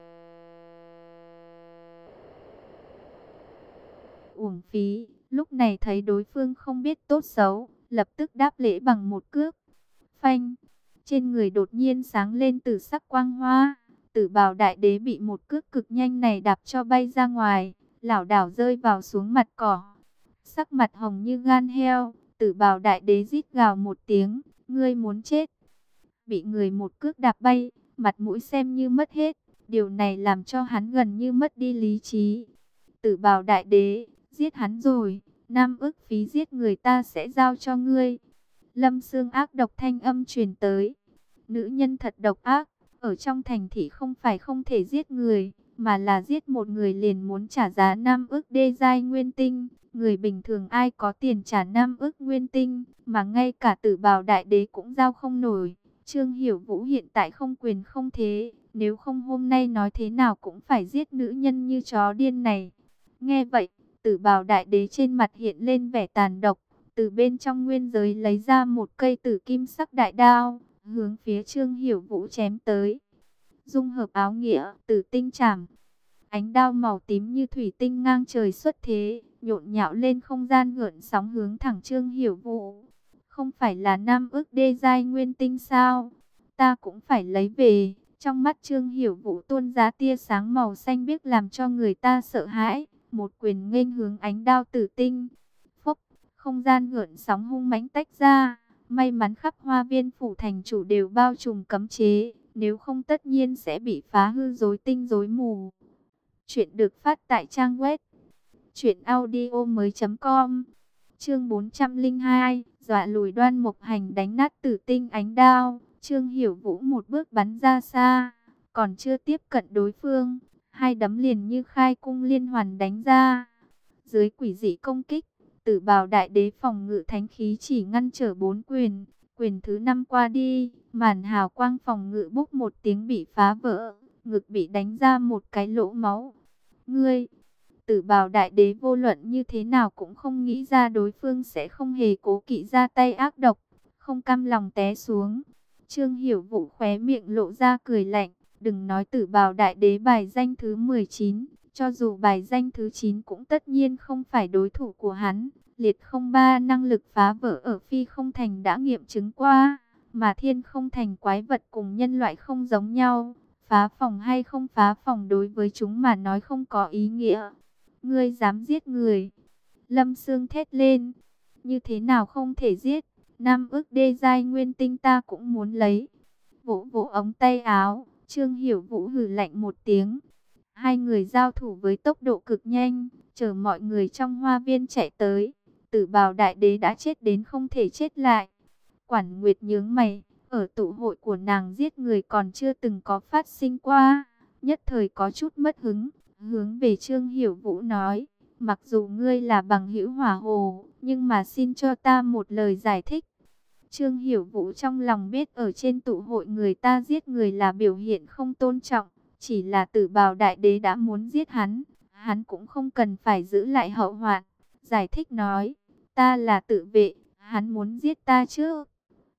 Speaker 1: uổng phí. Lúc này thấy đối phương không biết tốt xấu, lập tức đáp lễ bằng một cước. Phanh, trên người đột nhiên sáng lên tử sắc quang hoa. Tử Bào Đại Đế bị một cước cực nhanh này đạp cho bay ra ngoài, lảo đảo rơi vào xuống mặt cỏ. Sắc mặt hồng như gan heo, Tử Bào Đại Đế rít gào một tiếng, ngươi muốn chết. Bị người một cước đạp bay, mặt mũi xem như mất hết, điều này làm cho hắn gần như mất đi lý trí. Tử Bào Đại Đế, giết hắn rồi, năm ức phí giết người ta sẽ giao cho ngươi. Lâm Xương ác độc thanh âm truyền tới. Nữ nhân thật độc ác, ở trong thành thị không phải không thể giết người, mà là giết một người liền muốn trả giá năm ức đê giai nguyên tinh. Người bình thường ai có tiền trả năm ức nguyên tinh, mà ngay cả Tử Bào Đại Đế cũng giao không nổi. Trương Hiểu Vũ hiện tại không quyền không thế, nếu không hôm nay nói thế nào cũng phải giết nữ nhân như chó điên này. Nghe vậy, Tử Bào Đại Đế trên mặt hiện lên vẻ tàn độc, từ bên trong nguyên giới lấy ra một cây tử kim sắc đại đao, hướng phía Trương Hiểu Vũ chém tới. Dung hợp áo nghĩa, tử tinh chảm. Ánh đao màu tím như thủy tinh ngang trời xuất thế, nhộn nhạo lên không gian gợn sóng hướng thẳng Trương Hiểu Vũ. Không phải là năm ức đê giai nguyên tinh sao? Ta cũng phải lấy về. Trong mắt Trương Hiểu Vũ tuôn ra tia sáng màu xanh biếc làm cho người ta sợ hãi. Một quyền nghênh hướng ánh đao tử tinh. Phốc, không gian gợn sóng hung mãnh tách ra. May mắn khắp hoa viên phủ thành chủ đều bao trùm cấm chế, nếu không tất nhiên sẽ bị phá hư rối tinh rối mù. Chuyện được phát tại trang web truyện audio mới chấm com. Chương bốn trăm lẻ hai, dọa lùi Đoan Mục Hành đánh nát tử tinh ánh đao. Trương Hiểu Vũ một bước bắn ra xa, còn chưa tiếp cận đối phương, hai đấm liền như khai cung liên hoàn đánh ra. Dưới quỷ dị công kích, Tử Bào Đại Đế phòng ngự thánh khí chỉ ngăn trở bốn quyền. Quyền thứ năm qua đi, màn hào quang phòng ngự bốc một tiếng bị phá vỡ, ngực bị đánh ra một cái lỗ máu. Ngươi, Tử Bào Đại Đế vô luận như thế nào cũng không nghĩ ra đối phương sẽ không hề cố kỵ ra tay ác độc, không cam lòng té xuống. Trương Hiểu Vũ khóe miệng lộ ra cười lạnh, đừng nói Tử Bào Đại Đế bài danh thứ mười chín, cho dù bài danh thứ chín cũng tất nhiên không phải đối thủ của hắn. Liệt không ba năng lực phá vỡ ở Phi Không Thành đã nghiệm chứng qua, mà Thiên Không Thành quái vật cùng nhân loại không giống nhau, phá phòng hay không phá phòng đối với chúng mà nói không có ý nghĩa. Ngươi dám giết người? Lâm Xương thét lên. Như thế nào không thể giết? Năm ức đê giai nguyên tinh ta cũng muốn lấy. Vỗ vỗ ống tay áo, Trương Hiểu Vũ hừ lạnh một tiếng. Hai người giao thủ với tốc độ cực nhanh, chờ mọi người trong hoa viên chạy tới. Tử Bào Đại Đế đã chết đến không thể chết lại. Quản Nguyệt nhướng mày, ở tụ hội của nàng giết người còn chưa từng có phát sinh qua, nhất thời có chút mất hứng, hướng về Trương Hiểu Vũ nói, mặc dù ngươi là bằng hữu Hỏa Hồ, nhưng mà xin cho ta một lời giải thích. Trương Hiểu Vũ trong lòng biết ở trên tụ hội người ta giết người là biểu hiện không tôn trọng, chỉ là Tử Bào Đại Đế đã muốn giết hắn, hắn cũng không cần phải giữ lại hậu hoạn. Giải thích nói, ta là tự vệ, hắn muốn giết ta trước,